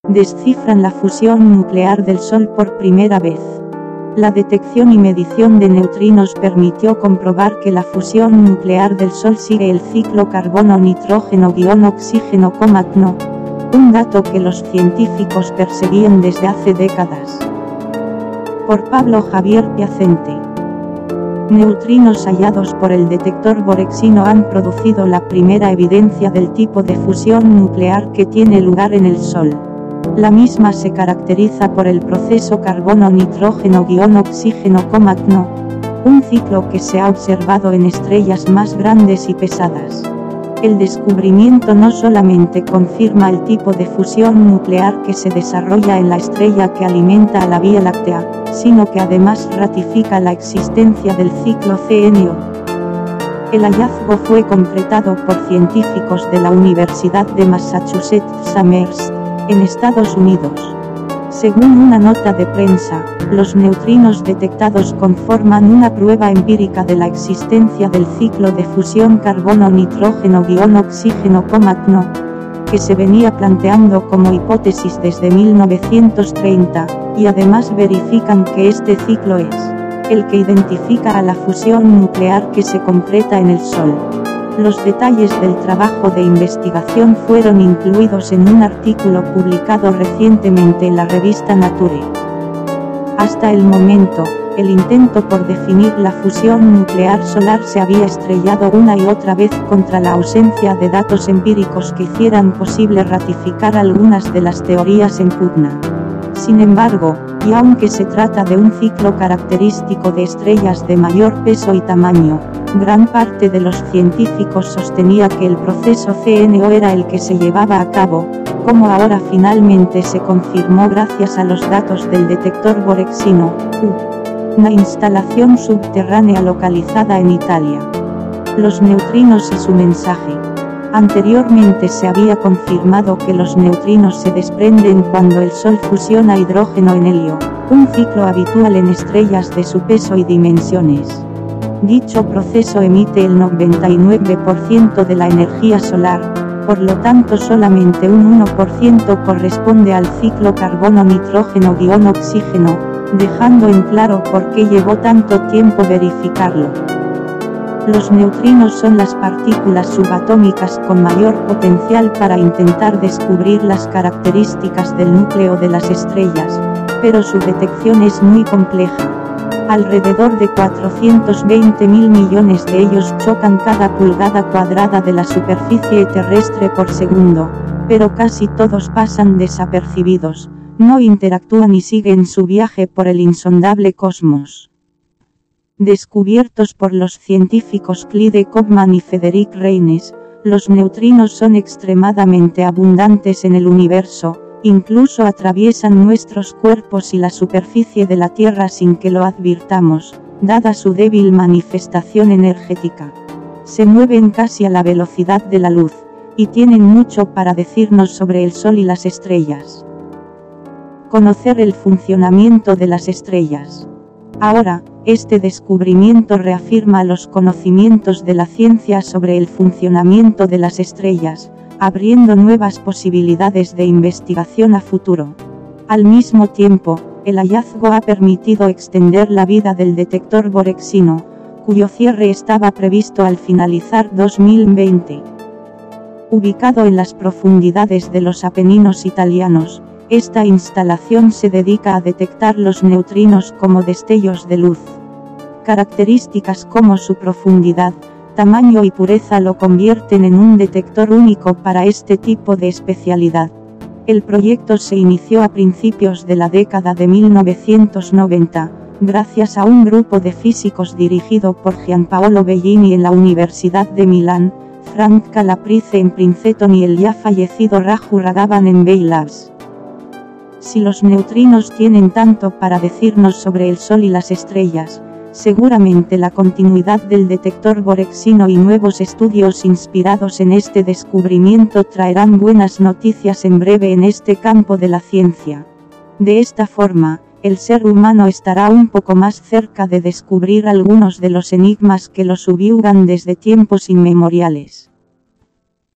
descifran la fusión nuclear del Sol por primera vez. La detección y medición de neutrinos permitió comprobar que la fusión nuclear del Sol sigue el ciclo carbono-nitrógeno-oxígeno, CNO, un dato que los científicos perseguían desde hace décadas. Por Pablo Javier Piacente. Neutrinos hallados por el detector borexino han producido la primera evidencia del tipo de fusión nuclear que tiene lugar en el Sol. La misma se caracteriza por el proceso carbono-nitrógeno-oxígeno, CNO, un ciclo que se ha observado en estrellas más grandes y pesadas. El descubrimiento no solamente confirma el tipo de fusión nuclear que se desarrolla en la estrella que alimenta a la Vía Láctea, sino que además ratifica la existencia del ciclo CNO. El hallazgo fue concretado por científicos de la Universidad de Massachusetts Amherst, en Estados Unidos. Según una nota de prensa, los neutrinos detectados conforman una prueba empírica de la existencia del ciclo de fusión carbono-nitrógeno-oxígeno, CNO, que se venía planteando como hipótesis desde 1930, y además verifican que este ciclo es el que identifica a la fusión nuclear que se concreta en el Sol. Los detalles del trabajo de investigación fueron incluidos en un artículo publicado recientemente en la revista Nature. Hasta el momento, el intento por definir la fusión nuclear solar se había estrellado una y otra vez contra la ausencia de datos empíricos que hicieran posible ratificar algunas de las teorías en pugna. Sin embargo, y aunque se trata de un ciclo característico de estrellas de mayor peso y tamaño, gran parte de los científicos sostenía que el proceso CNO era el que se llevaba a cabo, como ahora finalmente se confirmó gracias a los datos del detector borexino, una instalación subterránea localizada en Italia. Los neutrinos y su mensaje. Anteriormente se había confirmado que los neutrinos se desprenden cuando el Sol fusiona hidrógeno en helio, un ciclo habitual en estrellas de su peso y dimensiones. Dicho proceso emite el 99% de la energía solar, por lo tanto solamente un 1% corresponde al ciclo carbono-nitrógeno-oxígeno, dejando en claro por qué llevó tanto tiempo verificarlo. Los neutrinos son las partículas subatómicas con mayor potencial para intentar descubrir las características del núcleo de las estrellas, pero su detección es muy compleja. Alrededor de 420.000 millones de ellos chocan cada pulgada cuadrada de la superficie terrestre por segundo, pero casi todos pasan desapercibidos, no interactúan y siguen su viaje por el insondable cosmos. Descubiertos por los científicos Clyde Cockman y Frederick Reines, los neutrinos son extremadamente abundantes en el universo, incluso atraviesan nuestros cuerpos y la superficie de la Tierra sin que lo advirtamos, dada su débil manifestación energética. Se mueven casi a la velocidad de la luz, y tienen mucho para decirnos sobre el Sol y las estrellas. Conocer el funcionamiento de las estrellas. Ahora, este descubrimiento reafirma los conocimientos de la ciencia sobre el funcionamiento de las estrellas, abriendo nuevas posibilidades de investigación a futuro. Al mismo tiempo, el hallazgo ha permitido extender la vida del detector borexino, cuyo cierre estaba previsto al finalizar 2020. Ubicado en las profundidades de los Apeninos italianos, esta instalación se dedica a detectar los neutrinos como destellos de luz. Características como su profundidad, tamaño y pureza lo convierten en un detector único para este tipo de especialidad. El proyecto se inició a principios de la década de 1990, gracias a un grupo de físicos dirigido por Gianpaolo Bellini en la Universidad de Milán, Frank Calabrese en Princeton y el ya fallecido Raju Raghavan en Bay Labs. Si los neutrinos tienen tanto para decirnos sobre el Sol y las estrellas, seguramente la continuidad del detector borexino y nuevos estudios inspirados en este descubrimiento traerán buenas noticias en breve en este campo de la ciencia. De esta forma, el ser humano estará un poco más cerca de descubrir algunos de los enigmas que lo subyugan desde tiempos inmemoriales.